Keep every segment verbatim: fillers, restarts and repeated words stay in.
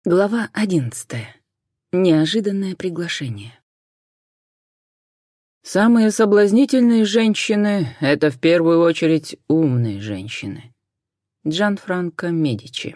Глава одиннадцатая. Неожиданное приглашение. Самые соблазнительные женщины — это в первую очередь умные женщины. Джанфранко Медичи.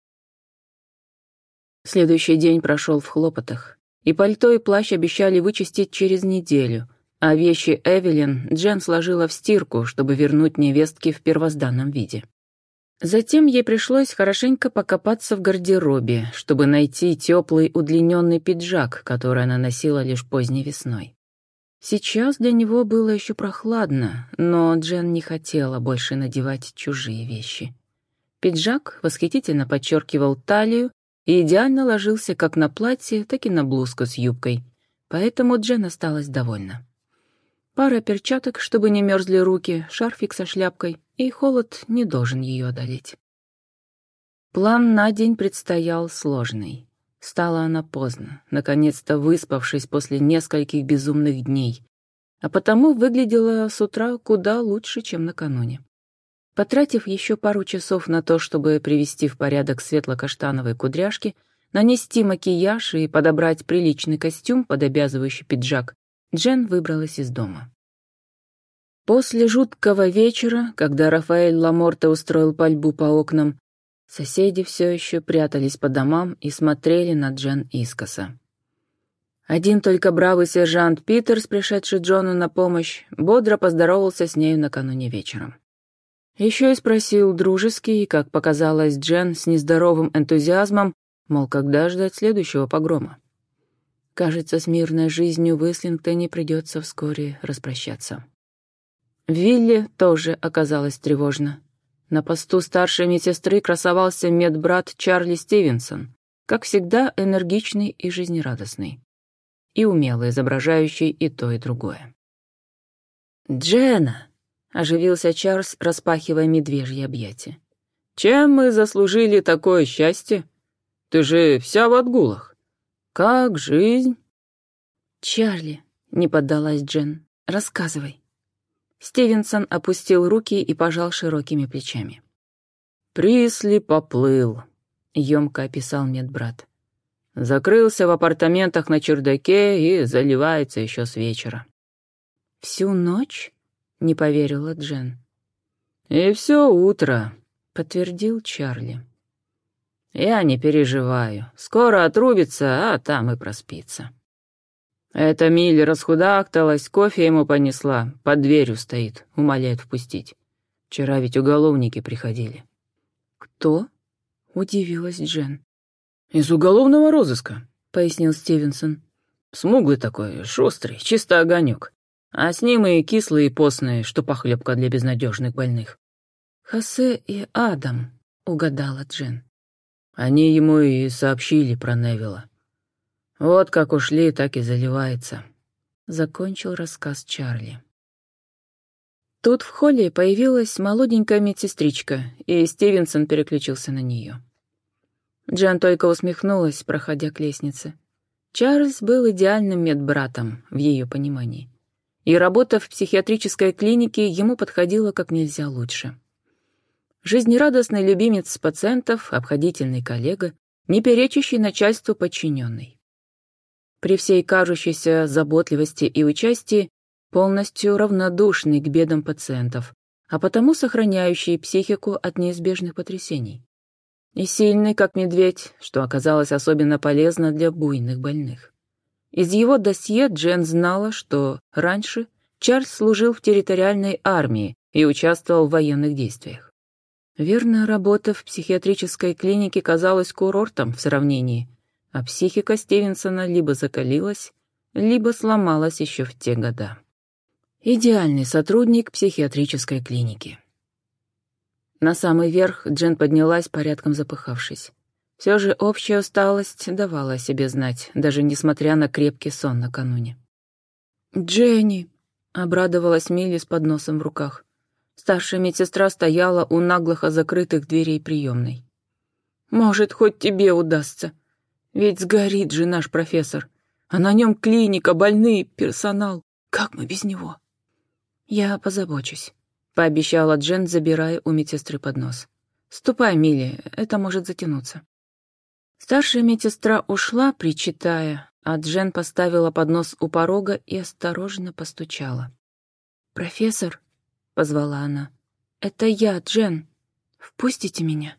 Следующий день прошел в хлопотах, и пальто и плащ обещали вычистить через неделю, а вещи Эвелин Джен сложила в стирку, чтобы вернуть невестке в первозданном виде. Затем ей пришлось хорошенько покопаться в гардеробе, чтобы найти теплый удлиненный пиджак, который она носила лишь поздней весной. Сейчас для него было еще прохладно, но Джен не хотела больше надевать чужие вещи. Пиджак восхитительно подчеркивал талию и идеально ложился как на платье, так и на блузку с юбкой, поэтому Джен осталась довольна. Пара перчаток, чтобы не мерзли руки, шарфик со шляпкой, и холод не должен ее одолеть. План на день предстоял сложный. Встала она поздно, наконец-то выспавшись после нескольких безумных дней, а потому выглядела с утра куда лучше, чем накануне. Потратив еще пару часов на то, чтобы привести в порядок светло-каштановые кудряшки, нанести макияж и подобрать приличный костюм под обязывающий пиджак, Джен выбралась из дома. После жуткого вечера, когда Рафаэль Ламорте устроил пальбу по окнам, соседи все еще прятались по домам и смотрели на Джен искоса. Один только бравый сержант Питерс, пришедший Джону на помощь, бодро поздоровался с нею накануне вечером. Еще и спросил дружески и, как показалось Джен, с нездоровым энтузиазмом, мол, когда ждать следующего погрома. Кажется, с мирной жизнью в Ислингтоне придется вскоре распрощаться. В вилле тоже оказалось тревожно. На посту старшей медсестры красовался медбрат Чарли Стивенсон, как всегда энергичный и жизнерадостный, и умело изображающий и то, и другое. «Дженна!» — оживился Чарльз, распахивая медвежьи объятия. «Чем мы заслужили такое счастье? Ты же вся в отгулах. Как жизнь?» «Чарли», — не поддалась Джен, — «рассказывай». Стивенсон опустил руки и пожал широкими плечами. «Присли поплыл», — ёмко описал медбрат. «Закрылся в апартаментах на чердаке и заливается еще с вечера». «Всю ночь?» — не поверила Джен. «И все утро», — подтвердил Чарли. «Я не переживаю. Скоро отрубится, а там и проспится». Эта Милли расхудакталась, кофе ему понесла, под дверью стоит, умоляет впустить. Вчера ведь уголовники приходили». «Кто?» — удивилась Джен. «Из уголовного розыска», — пояснил Стивенсон. «Смуглый такой, шустрый, чисто огонек. А с ним и кислые, и постные, что похлебка для безнадежных больных». «Хосе и Адам», — угадала Джен. Они ему и сообщили про Невилла. Вот как ушли, так и заливается. Закончил рассказ Чарли. Тут в холле появилась молоденькая медсестричка, и Стивенсон переключился на нее. Джен только усмехнулась, проходя к лестнице. Чарльз был идеальным медбратом в ее понимании, и работа в психиатрической клинике ему подходила как нельзя лучше. Жизнерадостный любимец пациентов, обходительный коллега, не перечащий начальству подчиненный. При всей кажущейся заботливости и участии полностью равнодушный к бедам пациентов, а потому сохраняющий психику от неизбежных потрясений. И сильный, как медведь, что оказалось особенно полезно для буйных больных. Из его досье Джен знала, что раньше Чарльз служил в территориальной армии и участвовал в военных действиях. Верная работа в психиатрической клинике казалась курортом в сравнении, а психика Стивенсона либо закалилась, либо сломалась еще в те года. Идеальный сотрудник психиатрической клиники. На самый верх Джен поднялась, порядком запыхавшись. Все же общая усталость давала о себе знать, даже несмотря на крепкий сон накануне. «Дженни!» — обрадовалась Милли с подносом в руках. Старшая медсестра стояла у наглухо закрытых дверей приемной. «Может, хоть тебе удастся. Ведь сгорит же наш профессор, а на нем клиника, больные, персонал. Как мы без него?» «Я позабочусь», — пообещала Джен, забирая у медсестры поднос. «Ступай, Милли, это может затянуться». Старшая медсестра ушла, причитая, а Джен поставила поднос у порога и осторожно постучала. «Профессор», — позвала она, — «это я, Джен. Впустите меня».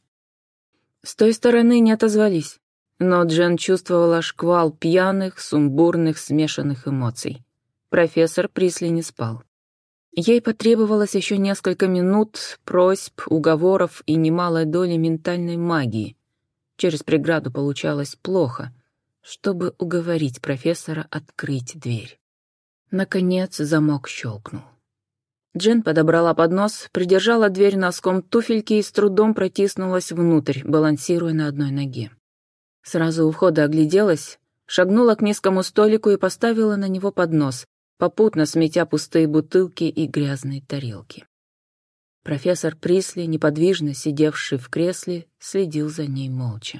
С той стороны не отозвались, но Джен чувствовала шквал пьяных, сумбурных, смешанных эмоций. Профессор Присли не спал. Ей потребовалось еще несколько минут просьб, уговоров и немалой доли ментальной магии. Через преграду получалось плохо, чтобы уговорить профессора открыть дверь. Наконец замок щелкнул. Джен подобрала поднос, придержала дверь носком туфельки и с трудом протиснулась внутрь, балансируя на одной ноге. Сразу у входа огляделась, шагнула к низкому столику и поставила на него поднос, попутно сметя пустые бутылки и грязные тарелки. Профессор Присли, неподвижно сидевший в кресле, следил за ней молча.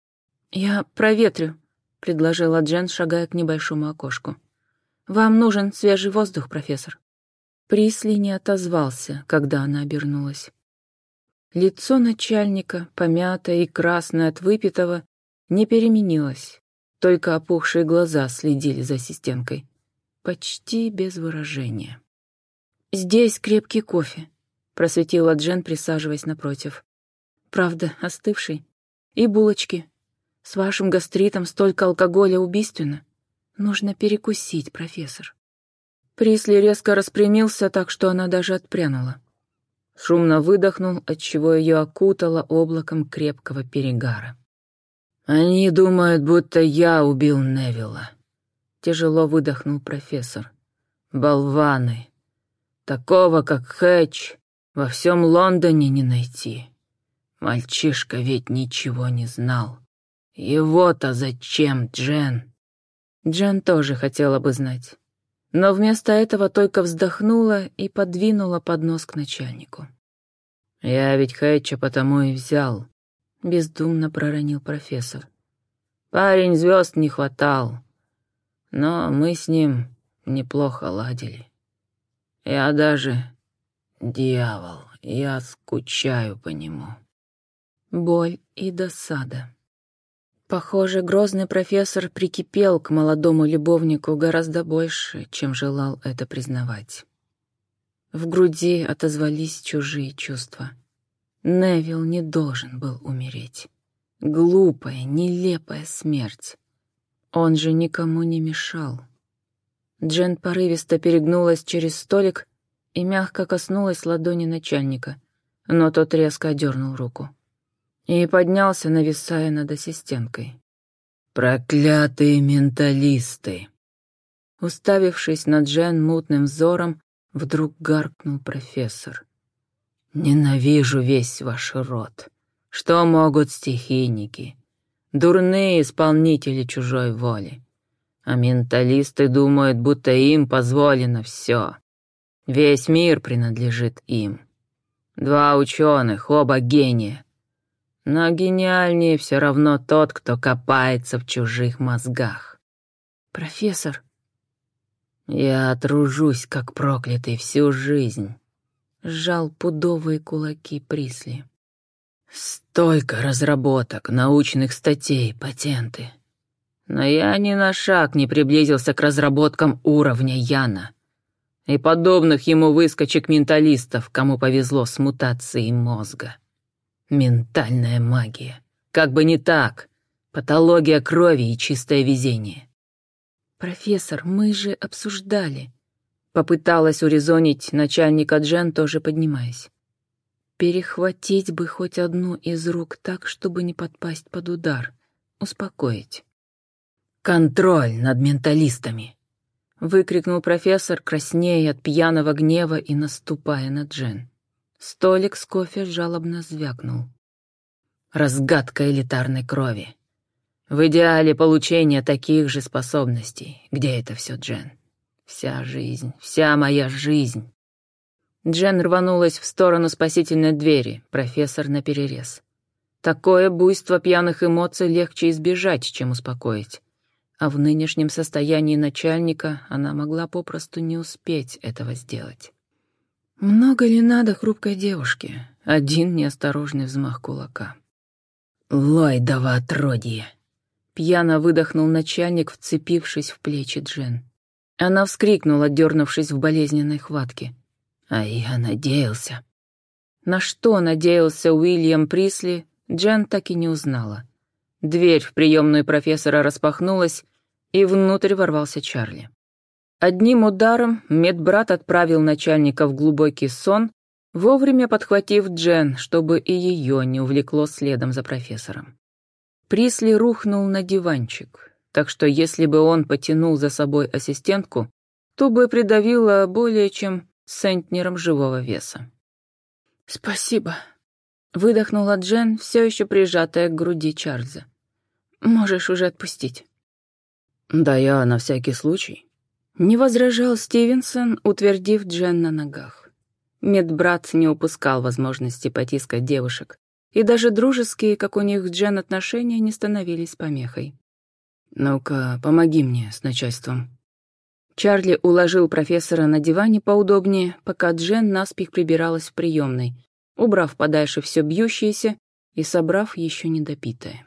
«Я проветрю», — предложила Джен, шагая к небольшому окошку. «Вам нужен свежий воздух, профессор». Присли не отозвался, когда она обернулась. Лицо начальника, помятое и красное от выпитого, не переменилось, только опухшие глаза следили за ассистенткой. Почти без выражения. «Здесь крепкий кофе», — просветила Джен, присаживаясь напротив. «Правда, остывший. И булочки. С вашим гастритом столько алкоголя убийственно. Нужно перекусить, профессор». Присли резко распрямился так, что она даже отпрянула. Шумно выдохнул, отчего ее окутало облаком крепкого перегара. «Они думают, будто я убил Невилла», — тяжело выдохнул профессор. «Болваны! Такого, как Хэтч, во всем Лондоне не найти. Мальчишка ведь ничего не знал. Его-то зачем, Джен?» Джен тоже хотела бы знать, но вместо этого только вздохнула и подвинула поднос к начальнику. «Я ведь Хэтча потому и взял», — бездумно проронил профессор. «Парень звезд не хватал, но мы с ним неплохо ладили. Я даже... Дьявол, я скучаю по нему». Боль и досада. Похоже, грозный профессор прикипел к молодому любовнику гораздо больше, чем желал это признавать. В груди отозвались чужие чувства. Невилл не должен был умереть. Глупая, нелепая смерть. Он же никому не мешал. Джен порывисто перегнулась через столик и мягко коснулась ладони начальника, но тот резко отдернул руку и поднялся, нависая над ассистенткой. «Проклятые менталисты!» Уставившись на Джен мутным взором, вдруг гаркнул профессор. «Ненавижу весь ваш род. Что могут стихийники? Дурные исполнители чужой воли. А менталисты думают, будто им позволено все. Весь мир принадлежит им. Два ученых, оба гения. Но гениальнее все равно тот, кто копается в чужих мозгах. «Профессор!» «Я тружусь, как проклятый, всю жизнь», — сжал пудовые кулаки Присли. «Столько разработок, научных статей, патенты. Но я ни на шаг не приблизился к разработкам уровня Яна и подобных ему выскочек-менталистов, кому повезло с мутацией мозга. Ментальная магия. Как бы не так. Патология крови и чистое везение». «Профессор, мы же обсуждали», — попыталась урезонить начальника Джен, тоже поднимаясь. «Перехватить бы хоть одну из рук так, чтобы не подпасть под удар, успокоить». «Контроль над менталистами», — выкрикнул профессор, краснея от пьяного гнева и наступая на Джен. Столик с кофе жалобно звякнул. «Разгадка элитарной крови. В идеале получения таких же способностей. Где это все, Джен? Вся жизнь, вся моя жизнь». Джен рванулась в сторону спасительной двери, профессор наперерез. Такое буйство пьяных эмоций легче избежать, чем успокоить. А в нынешнем состоянии начальника она могла попросту не успеть этого сделать. Много ли надо хрупкой девушке? Один неосторожный взмах кулака. «Ллойдово отродье!» Пьяно выдохнул начальник, вцепившись в плечи Джен. Она вскрикнула, дернувшись в болезненной хватке. «А я надеялся...» На что надеялся Уильям Присли, Джен так и не узнала. Дверь в приемную профессора распахнулась, и внутрь ворвался Чарли. Одним ударом медбрат отправил начальника в глубокий сон, вовремя подхватив Джен, чтобы и ее не увлекло следом за профессором. Присли рухнул на диванчик, так что если бы он потянул за собой ассистентку, то бы придавило более чем центнером живого веса. «Спасибо», — выдохнула Джен, все еще прижатая к груди Чарльза. «Можешь уже отпустить». «Да я на всякий случай». Не возражал Стивенсон, утвердив Джен на ногах. Медбрат не упускал возможности потискать девушек, и даже дружеские, как у них с Джен, отношения не становились помехой. «Ну-ка, помоги мне с начальством». Чарли уложил профессора на диване поудобнее, пока Джен наспех прибиралась в приемной, убрав подальше все бьющееся и собрав еще недопитое.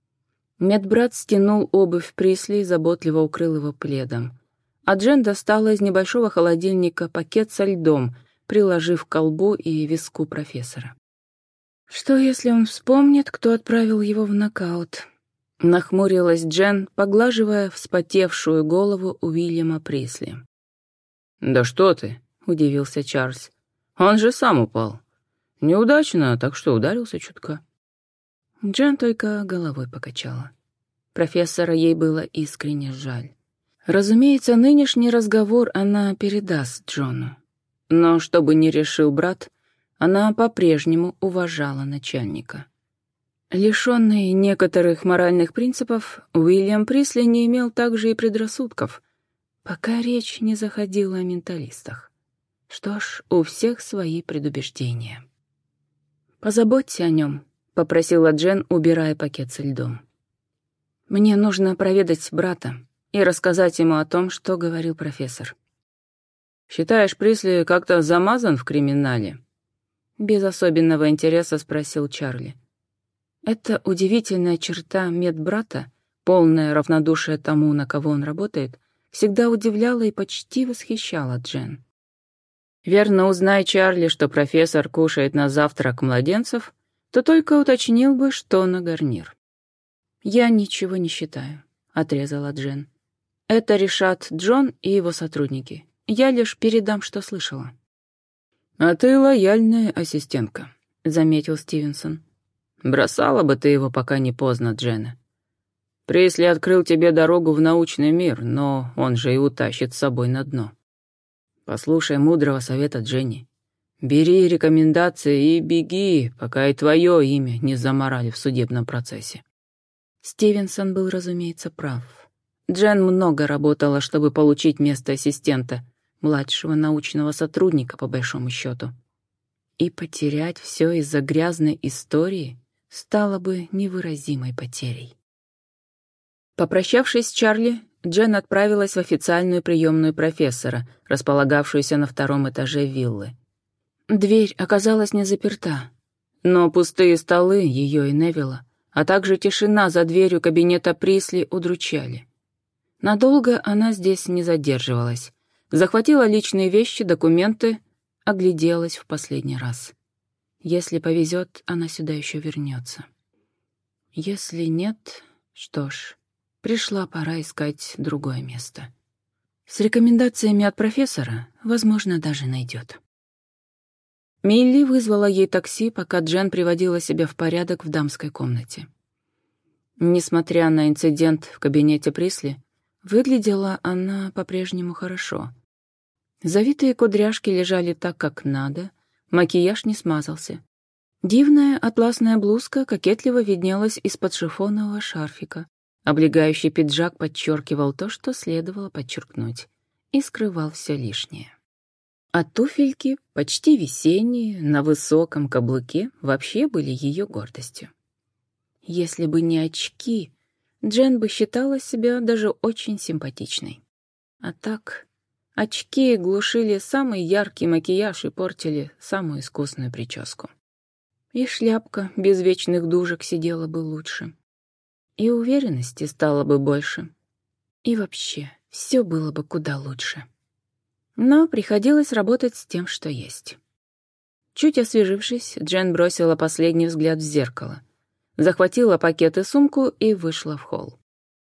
Медбрат стянул обувь Присли и заботливо укрыл его пледом, а Джен достала из небольшого холодильника пакет со льдом, приложив к колбу и виску профессора. «Что, если он вспомнит, кто отправил его в нокаут?» — нахмурилась Джен, поглаживая вспотевшую голову Уильяма Присли. «Да что ты?» — удивился Чарльз. «Он же сам упал. Неудачно, так что ударился чутка». Джен только головой покачала. Профессора ей было искренне жаль. Разумеется, нынешний разговор она передаст Джону. Но, что бы ни решил брат, она по-прежнему уважала начальника. Лишенный некоторых моральных принципов, Уильям Присли не имел также и предрассудков, пока речь не заходила о менталистах. Что ж, у всех свои предубеждения. «Позаботься о нем», — попросила Джен, убирая пакет со льдом. «Мне нужно проведать брата и рассказать ему о том, что говорил профессор». «Считаешь, Присли как-то замазан в криминале?» Без особенного интереса спросил Чарли. Эта удивительная черта медбрата, полное равнодушие тому, на кого он работает, всегда удивляла и почти восхищала Джен. Верно, узнай Чарли, что профессор кушает на завтрак младенцев, то только уточнил бы, что на гарнир. «Я ничего не считаю», — отрезала Джен. «Это решат Джон и его сотрудники. Я лишь передам, что слышала». «А ты лояльная ассистентка», — заметил Стивенсон. «Бросала бы ты его, пока не поздно, Дженна. Присли открыл тебе дорогу в научный мир, но он же и утащит с собой на дно. Послушай мудрого совета Дженни. Бери рекомендации и беги, пока и твое имя не заморали в судебном процессе». Стивенсон был, разумеется, прав. Джен много работала, чтобы получить место ассистента, младшего научного сотрудника, по большому счету. И потерять все из-за грязной истории стало бы невыразимой потерей. Попрощавшись с Чарли, Джен отправилась в официальную приемную профессора, располагавшуюся на втором этаже виллы. Дверь оказалась не заперта, но пустые столы ее и Невилла, а также тишина за дверью кабинета Присли удручали. Надолго она здесь не задерживалась. Захватила личные вещи, документы, огляделась в последний раз. Если повезет, она сюда еще вернется. Если нет, что ж, пришла пора искать другое место. С рекомендациями от профессора, возможно, даже найдет. Милли вызвала ей такси, пока Джен приводила себя в порядок в дамской комнате. Несмотря на инцидент в кабинете Присли, выглядела она по-прежнему хорошо. Завитые кудряшки лежали так, как надо, макияж не смазался. Дивная атласная блузка кокетливо виднелась из-под шифонового шарфика. Облегающий пиджак подчеркивал то, что следовало подчеркнуть, и скрывал все лишнее. А туфельки, почти весенние, на высоком каблуке, вообще были ее гордостью. Если бы не очки, Джен бы считала себя даже очень симпатичной. А так, очки глушили самый яркий макияж и портили самую искусную прическу. И шляпка без вечных дужек сидела бы лучше. И уверенности стало бы больше. И вообще, все было бы куда лучше. Но приходилось работать с тем, что есть. Чуть освежившись, Джен бросила последний взгляд в зеркало, захватила пакет и сумку и вышла в холл.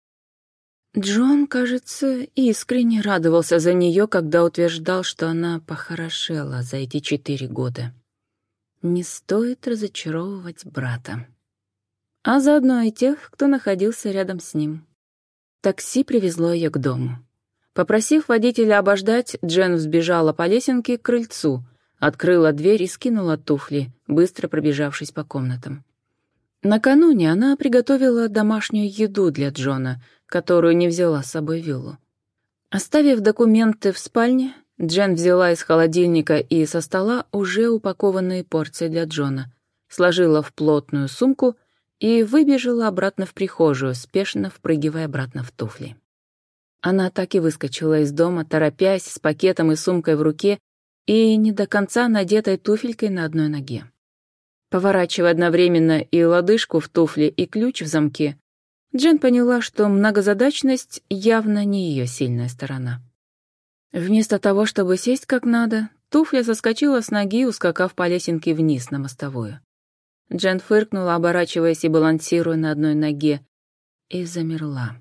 Джон, кажется, искренне радовался за нее, когда утверждал, что она похорошела за эти четыре года. Не стоит разочаровывать брата. А заодно и тех, кто находился рядом с ним. Такси привезло ее к дому. Попросив водителя обождать, Джен взбежала по лесенке к крыльцу, открыла дверь и скинула туфли, быстро пробежавшись по комнатам. Накануне она приготовила домашнюю еду для Джона, которую не взяла с собой в виллу. Оставив документы в спальне, Джен взяла из холодильника и со стола уже упакованные порции для Джона, сложила в плотную сумку и выбежала обратно в прихожую, спешно впрыгивая обратно в туфли. Она так и выскочила из дома, торопясь, с пакетом и сумкой в руке и не до конца надетой туфелькой на одной ноге. Поворачивая одновременно и лодыжку в туфле, и ключ в замке, Джен поняла, что многозадачность явно не ее сильная сторона. Вместо того, чтобы сесть как надо, туфля соскочила с ноги, ускакав по лесенке вниз на мостовую. Джен фыркнула, оборачиваясь и балансируя на одной ноге, и замерла.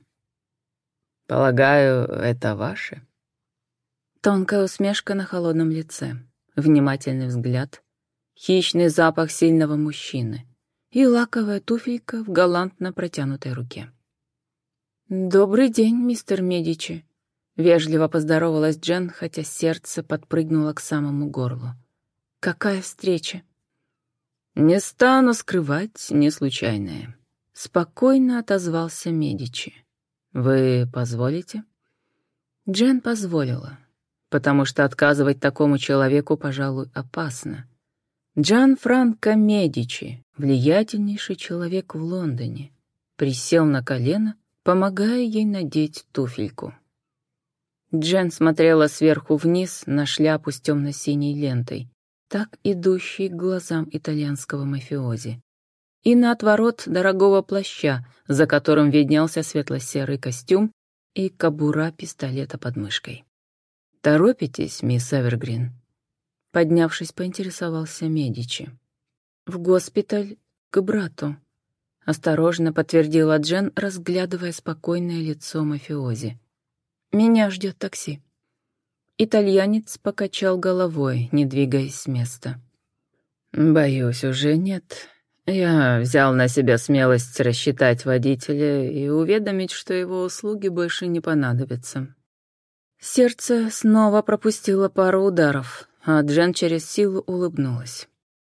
«Полагаю, это ваше?» Тонкая усмешка на холодном лице, внимательный взгляд, хищный запах сильного мужчины и лаковая туфелька в галантно протянутой руке. «Добрый день, мистер Медичи», — вежливо поздоровалась Джен, хотя сердце подпрыгнуло к самому горлу. «Какая встреча?» «Не стану скрывать, не случайная», — спокойно отозвался Медичи. «Вы позволите?» Джен позволила, потому что отказывать такому человеку, пожалуй, опасно. Джанфранко Медичи, влиятельнейший человек в Лондоне, присел на колено, помогая ей надеть туфельку. Джен смотрела сверху вниз на шляпу с темно-синей лентой, так идущей к глазам итальянского мафиози, и на отворот дорогого плаща, за которым виднелся светло-серый костюм и кобура пистолета под мышкой. «Торопитесь, мисс Эвергрин?» Поднявшись, поинтересовался Медичи. «В госпиталь к брату», — осторожно подтвердила Джен, разглядывая спокойное лицо мафиози. «Меня ждет такси». Итальянец покачал головой, не двигаясь с места. «Боюсь, уже нет. Я взял на себя смелость рассчитать водителя и уведомить, что его услуги больше не понадобятся». Сердце снова пропустило пару ударов, а Джен через силу улыбнулась.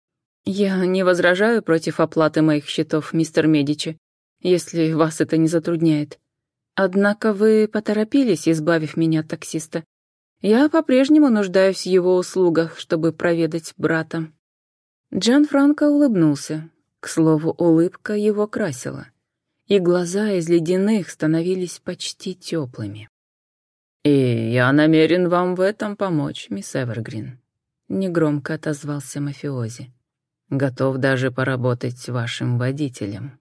«Я не возражаю против оплаты моих счетов, мистер Медичи, если вас это не затрудняет. Однако вы поторопились, избавив меня от таксиста. Я по-прежнему нуждаюсь в его услугах, чтобы проведать брата». Джанфранко улыбнулся. К слову, улыбка его красила, и глаза из ледяных становились почти теплыми. «И я намерен вам в этом помочь, мисс Эвергрин», — негромко отозвался мафиози. «Готов даже поработать вашим водителем».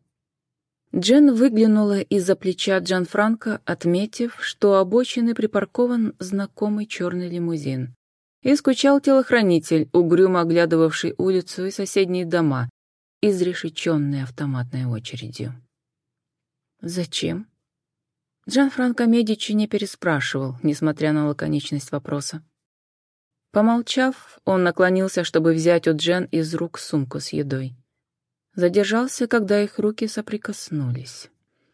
Джен выглянула из-за плеча Джанфранко, отметив, что у обочины припаркован знакомый черный лимузин. И скучал телохранитель, угрюмо оглядывавший улицу и соседние дома, изрешеченные автоматной очередью. «Зачем?» Джанфранко Медичи не переспрашивал, несмотря на лаконичность вопроса. Помолчав, он наклонился, чтобы взять у Джен из рук сумку с едой. Задержался, когда их руки соприкоснулись.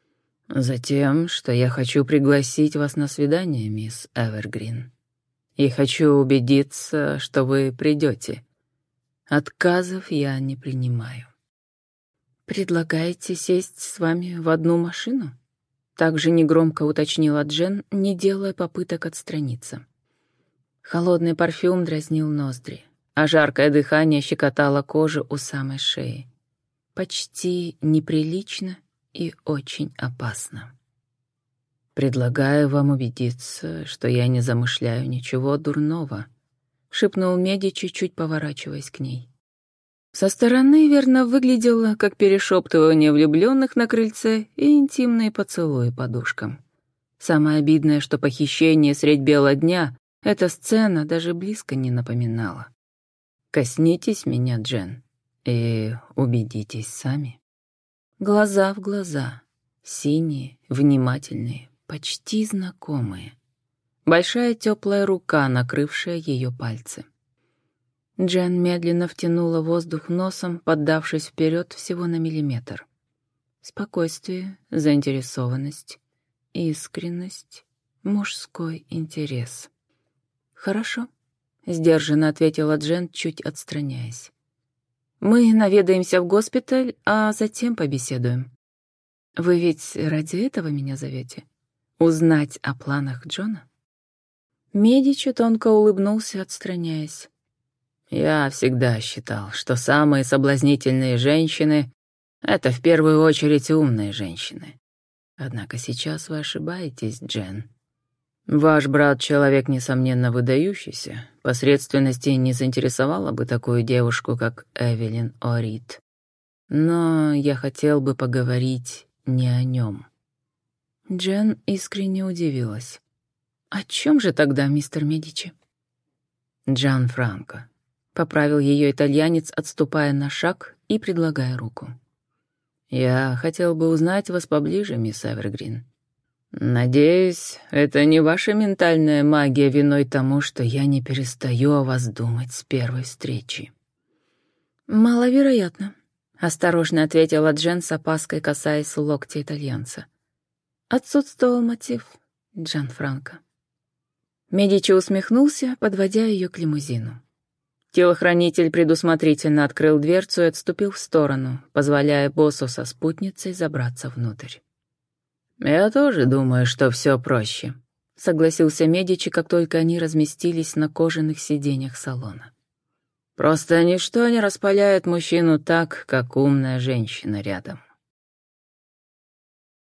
«Затем, что я хочу пригласить вас на свидание, мисс Эвергрин. И хочу убедиться, что вы придете. Отказов я не принимаю». «Предлагаете сесть с вами в одну машину?» Также негромко уточнила Джен, не делая попыток отстраниться. Холодный парфюм дразнил ноздри, а жаркое дыхание щекотало кожу у самой шеи. Почти неприлично и очень опасно. «Предлагаю вам убедиться, что я не замышляю ничего дурного», — шепнул Медичи, чуть поворачиваясь к ней. Со стороны верно выглядело, как перешептывание влюбленных на крыльце и интимные поцелуи подушкам. Самое обидное, что похищение средь бела дня эта сцена даже близко не напоминала. «Коснитесь меня, Джен, и убедитесь сами». Глаза в глаза, синие, внимательные, почти знакомые. Большая теплая рука, накрывшая ее пальцы. Джен медленно втянула воздух носом, поддавшись вперед всего на миллиметр. Спокойствие, заинтересованность, искренность, мужской интерес. «Хорошо», — сдержанно ответила Джен, чуть отстраняясь. «Мы наведаемся в госпиталь, а затем побеседуем. Вы ведь ради этого меня зовете? Узнать о планах Джона?» Медичи тонко улыбнулся, отстраняясь. «Я всегда считал, что самые соблазнительные женщины — это в первую очередь умные женщины. Однако сейчас вы ошибаетесь, Джен. Ваш брат — человек, несомненно, выдающийся. Посредственности не заинтересовала бы такую девушку, как Эвелин Орит. Но я хотел бы поговорить не о нем». Джен искренне удивилась. «О чем же тогда, мистер Медичи?» «Джанфранко», — поправил ее итальянец, отступая на шаг и предлагая руку. «Я хотел бы узнать вас поближе, мисс Эвергрин. Надеюсь, это не ваша ментальная магия виной тому, что я не перестаю о вас думать с первой встречи». «Маловероятно», — осторожно ответила Джен с опаской, касаясь локтя итальянца. «Отсутствовал мотив, Джанфранко». Медичи усмехнулся, подводя ее к лимузину. Телохранитель предусмотрительно открыл дверцу и отступил в сторону, позволяя боссу со спутницей забраться внутрь. «Я тоже думаю, что все проще», — согласился Медичи, как только они разместились на кожаных сиденьях салона. «Просто ничто не распаляет мужчину так, как умная женщина рядом».